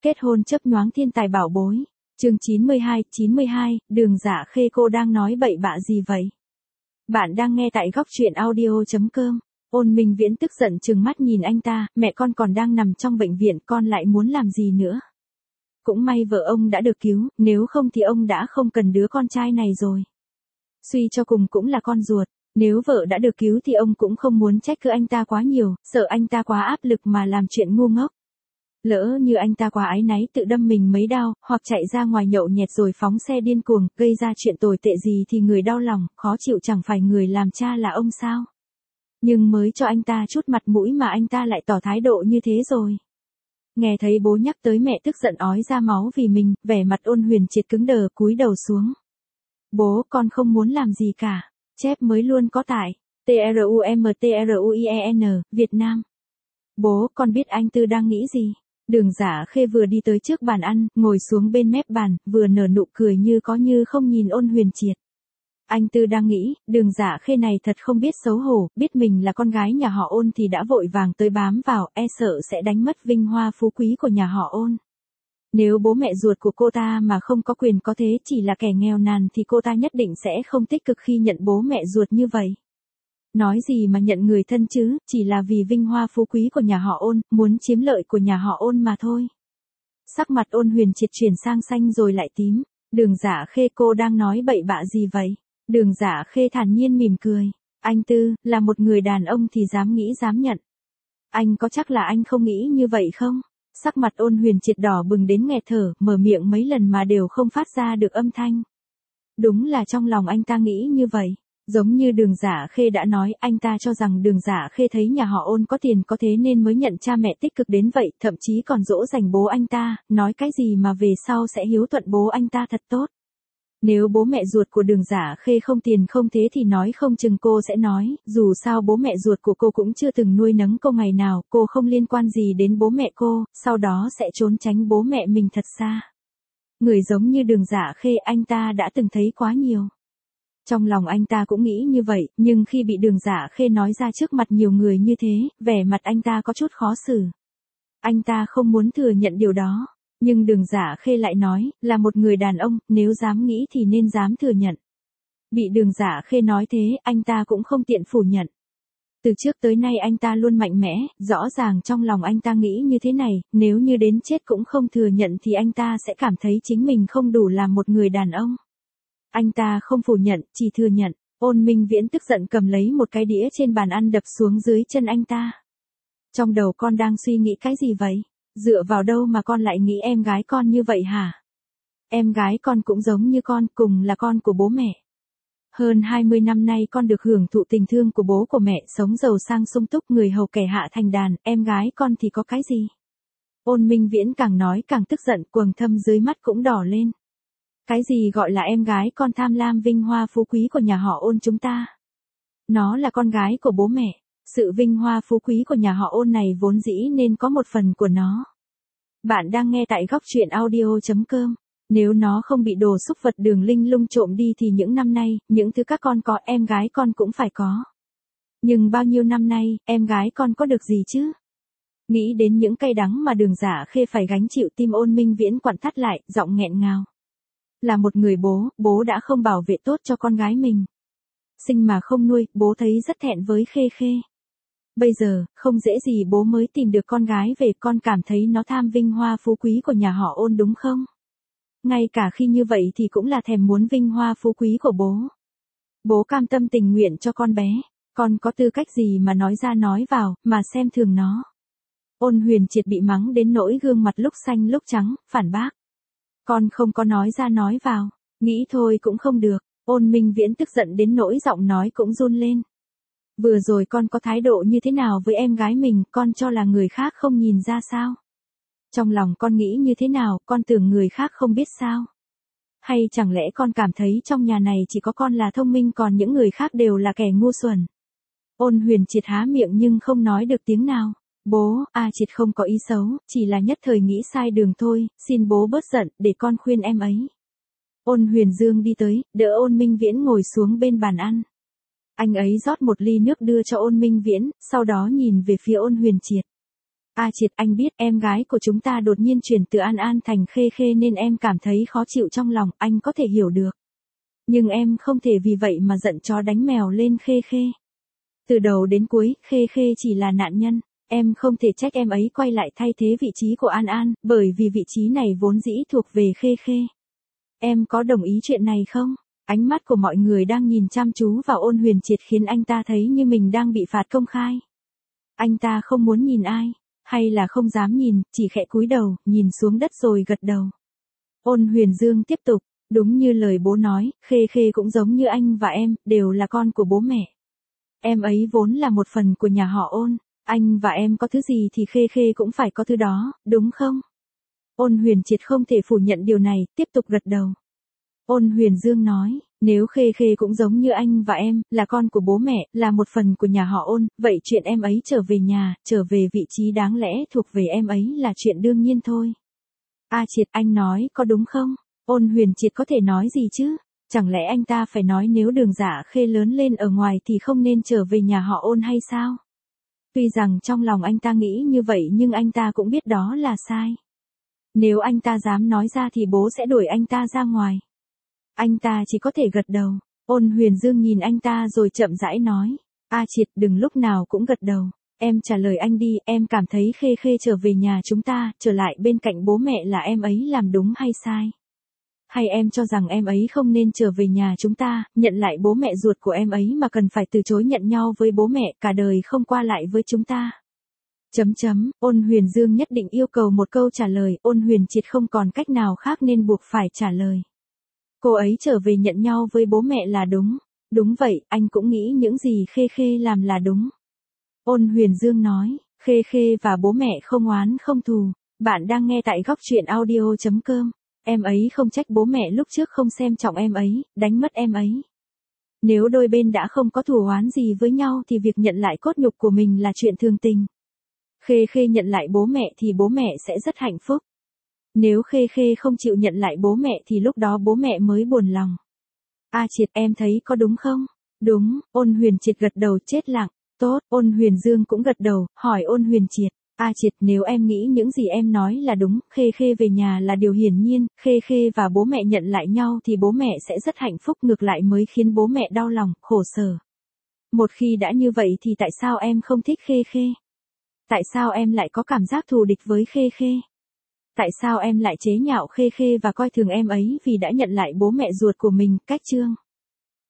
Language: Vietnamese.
Kết hôn chớp nhoáng thiên tài bảo bối. Chương 92, Đường Dạ Khê, cô đang nói bậy bạ gì vậy? Bạn đang nghe tại góc truyện audio.com. Ôn Minh Viễn tức giận trừng mắt nhìn anh ta, mẹ con còn đang nằm trong bệnh viện, con lại muốn làm gì nữa? Cũng may vợ ông đã được cứu, nếu không thì ông đã không cần đứa con trai này rồi. Suy cho cùng cũng là con ruột, nếu vợ đã được cứu thì ông cũng không muốn trách cứ anh ta quá nhiều, sợ anh ta quá áp lực mà làm chuyện ngu ngốc. Lỡ như anh ta quá áy náy tự đâm mình mấy đao, hoặc chạy ra ngoài nhậu nhẹt rồi phóng xe điên cuồng, gây ra chuyện tồi tệ gì thì người đau lòng, khó chịu chẳng phải người làm cha là ông sao? Nhưng mới cho anh ta chút mặt mũi mà anh ta lại tỏ thái độ như thế rồi. Nghe thấy bố nhắc tới mẹ tức giận ói ra máu vì mình, vẻ mặt Ôn Huyền Triệt cứng đờ cúi đầu xuống. Bố, con không muốn làm gì cả. Chép mới luôn có tại TRUMTRUIEN, Việt Nam. Bố, con biết anh Tư đang nghĩ gì. Đường Dạ Khê vừa đi tới trước bàn ăn, ngồi xuống bên mép bàn, vừa nở nụ cười như có như không nhìn Ôn Huyền Triệt. Anh Tư đang nghĩ, Đường Dạ Khê này thật không biết xấu hổ, biết mình là con gái nhà họ Ôn thì đã vội vàng tới bám vào, e sợ sẽ đánh mất vinh hoa phú quý của nhà họ Ôn. Nếu bố mẹ ruột của cô ta mà không có quyền có thế, chỉ là kẻ nghèo nàn thì cô ta nhất định sẽ không tích cực khi nhận bố mẹ ruột như vậy. Nói gì mà nhận người thân chứ, chỉ là vì vinh hoa phú quý của nhà họ Ôn, muốn chiếm lợi của nhà họ Ôn mà thôi. Sắc mặt Ôn Huyền Triệt chuyển sang xanh rồi lại tím. Đường Dạ Khê, cô đang nói bậy bạ gì vậy? Đường Dạ Khê thản nhiên mỉm cười. Anh Tư, là một người đàn ông thì dám nghĩ dám nhận. Anh có chắc là anh không nghĩ như vậy không? Sắc mặt Ôn Huyền Triệt đỏ bừng đến nghẹt thở, mở miệng mấy lần mà đều không phát ra được âm thanh. Đúng là trong lòng anh ta nghĩ như vậy. Giống như Đường Dạ Khê đã nói, anh ta cho rằng Đường Dạ Khê thấy nhà họ Ôn có tiền có thế nên mới nhận cha mẹ tích cực đến vậy, thậm chí còn dỗ dành bố anh ta, nói cái gì mà về sau sẽ hiếu thuận bố anh ta thật tốt. Nếu bố mẹ ruột của Đường Dạ Khê không tiền không thế thì nói không chừng cô sẽ nói, dù sao bố mẹ ruột của cô cũng chưa từng nuôi nấng cô ngày nào, cô không liên quan gì đến bố mẹ cô, sau đó sẽ trốn tránh bố mẹ mình thật xa. Người giống như Đường Dạ Khê anh ta đã từng thấy quá nhiều. Trong lòng anh ta cũng nghĩ như vậy, nhưng khi bị Đường Dạ Khê nói ra trước mặt nhiều người như thế, vẻ mặt anh ta có chút khó xử. Anh ta không muốn thừa nhận điều đó. Nhưng Đường Dạ Khê lại nói, là một người đàn ông, nếu dám nghĩ thì nên dám thừa nhận. Bị Đường Dạ Khê nói thế, anh ta cũng không tiện phủ nhận. Từ trước tới nay anh ta luôn mạnh mẽ, rõ ràng trong lòng anh ta nghĩ như thế này, nếu như đến chết cũng không thừa nhận thì anh ta sẽ cảm thấy chính mình không đủ làm một người đàn ông. Anh ta không phủ nhận, chỉ thừa nhận. Ôn Minh Viễn tức giận cầm lấy một cái đĩa trên bàn ăn đập xuống dưới chân anh ta. Trong đầu con đang suy nghĩ cái gì vậy? Dựa vào đâu mà con lại nghĩ em gái con như vậy hả? Em gái con cũng giống như con, cùng là con của bố mẹ. Hơn 20 năm nay con được hưởng thụ tình thương của bố của mẹ, sống giàu sang sung túc, người hầu kẻ hạ thành đàn, em gái con thì có cái gì? Ôn Minh Viễn càng nói càng tức giận, quầng thâm dưới mắt cũng đỏ lên. Cái gì gọi là em gái con tham lam vinh hoa phú quý của nhà họ Ôn chúng ta? Nó là con gái của bố mẹ. Sự vinh hoa phú quý của nhà họ Ôn này vốn dĩ nên có một phần của nó. Bạn đang nghe tại góc truyện audio.com. Nếu nó không bị đồ xúc vật Đường Linh Lung trộm đi thì những năm nay, những thứ các con có em gái con cũng phải có. Nhưng bao nhiêu năm nay, em gái con có được gì chứ? Nghĩ đến những cay đắng mà Đường Dạ Khê phải gánh chịu, tim Ôn Minh Viễn quặn thắt lại, giọng nghẹn ngào. Là một người bố, bố đã không bảo vệ tốt cho con gái mình. Sinh mà không nuôi, bố thấy rất thẹn với Khê Khê. Bây giờ, không dễ gì bố mới tìm được con gái về, con cảm thấy nó tham vinh hoa phú quý của nhà họ Ôn đúng không? Ngay cả khi như vậy thì cũng là thèm muốn vinh hoa phú quý của bố. Bố cam tâm tình nguyện cho con bé, con có tư cách gì mà nói ra nói vào, mà xem thường nó. Ôn Huyền Triệt bị mắng đến nỗi gương mặt lúc xanh lúc trắng, phản bác. Con không có nói ra nói vào, nghĩ thôi cũng không được. Ôn Minh Viễn tức giận đến nỗi giọng nói cũng run lên. Vừa rồi con có thái độ như thế nào với em gái mình, con cho là người khác không nhìn ra sao? Trong lòng con nghĩ như thế nào, con tưởng người khác không biết sao? Hay chẳng lẽ con cảm thấy trong nhà này chỉ có con là thông minh còn những người khác đều là kẻ ngu xuẩn? Ôn Huyền Triệt há miệng nhưng không nói được tiếng nào. Bố, Triệt không có ý xấu, chỉ là nhất thời nghĩ sai đường thôi, xin bố bớt giận, để con khuyên em ấy. Ôn Huyền Dương đi tới, đỡ Ôn Minh Viễn ngồi xuống bên bàn ăn. Anh ấy rót một ly nước đưa cho Ôn Minh Viễn, sau đó nhìn về phía Ôn Huyền Triệt. A Triệt, anh biết em gái của chúng ta đột nhiên chuyển từ An An thành Khê Khê nên em cảm thấy khó chịu trong lòng, anh có thể hiểu được. Nhưng em không thể vì vậy mà giận chó đánh mèo lên Khê Khê. Từ đầu đến cuối, Khê Khê chỉ là nạn nhân. Em không thể trách em ấy quay lại thay thế vị trí của An An, bởi vì vị trí này vốn dĩ thuộc về Khê Khê. Em có đồng ý chuyện này không? Ánh mắt của mọi người đang nhìn chăm chú vào Ôn Huyền Triệt khiến anh ta thấy như mình đang bị phạt công khai. Anh ta không muốn nhìn ai, hay là không dám nhìn, chỉ khẽ cúi đầu, nhìn xuống đất rồi gật đầu. Ôn Huyền Dương tiếp tục, đúng như lời bố nói, Khê Khê cũng giống như anh và em, đều là con của bố mẹ. Em ấy vốn là một phần của nhà họ Ôn, anh và em có thứ gì thì Khê Khê cũng phải có thứ đó, đúng không? Ôn Huyền Triệt không thể phủ nhận điều này, tiếp tục gật đầu. Ôn Huyền Dương nói, nếu Khê Khê cũng giống như anh và em, là con của bố mẹ, là một phần của nhà họ Ôn, vậy chuyện em ấy trở về nhà, trở về vị trí đáng lẽ thuộc về em ấy là chuyện đương nhiên thôi. A Triệt, anh nói có đúng không? Ôn Huyền Triệt có thể nói gì chứ? Chẳng lẽ anh ta phải nói nếu Đường Giả Khê lớn lên ở ngoài thì không nên trở về nhà họ Ôn hay sao? Tuy rằng trong lòng anh ta nghĩ như vậy nhưng anh ta cũng biết đó là sai. Nếu anh ta dám nói ra thì bố sẽ đuổi anh ta ra ngoài. Anh ta chỉ có thể gật đầu. Ôn Huyền Dương nhìn anh ta rồi chậm rãi nói. A Triệt, đừng lúc nào cũng gật đầu. Em trả lời anh đi, em cảm thấy Khê Khê trở về nhà chúng ta, trở lại bên cạnh bố mẹ là em ấy làm đúng hay sai? Hay em cho rằng em ấy không nên trở về nhà chúng ta, nhận lại bố mẹ ruột của em ấy mà cần phải từ chối nhận nhau với bố mẹ, cả đời không qua lại với chúng ta? Ôn Huyền Dương nhất định yêu cầu một câu trả lời, Ôn Huyền Triệt không còn cách nào khác nên buộc phải trả lời. Cô ấy trở về nhận nhau với bố mẹ là đúng. Đúng vậy, anh cũng nghĩ những gì Khê Khê làm là đúng. Ôn Huyền Dương nói, Khê Khê và bố mẹ không oán không thù. Bạn đang nghe tại góc truyện audio.com. Em ấy không trách bố mẹ lúc trước không xem trọng em ấy, đánh mất em ấy. Nếu đôi bên đã không có thù oán gì với nhau thì việc nhận lại cốt nhục của mình là chuyện thường tình. Khê Khê nhận lại bố mẹ thì bố mẹ sẽ rất hạnh phúc. Nếu Khê Khê không chịu nhận lại bố mẹ thì lúc đó bố mẹ mới buồn lòng. A Triệt, em thấy có đúng không? Đúng, Ôn Huyền Triệt gật đầu chết lặng. Tốt, Ôn Huyền Dương cũng gật đầu, hỏi Ôn Huyền Triệt. A Triệt, nếu em nghĩ những gì em nói là đúng, Khê Khê về nhà là điều hiển nhiên, Khê Khê và bố mẹ nhận lại nhau thì bố mẹ sẽ rất hạnh phúc, ngược lại mới khiến bố mẹ đau lòng, khổ sở. Một khi đã như vậy thì tại sao em không thích Khê Khê? Tại sao em lại có cảm giác thù địch với Khê Khê? Tại sao em lại chế nhạo Khê Khê và coi thường em ấy vì đã nhận lại bố mẹ ruột của mình, cách chương?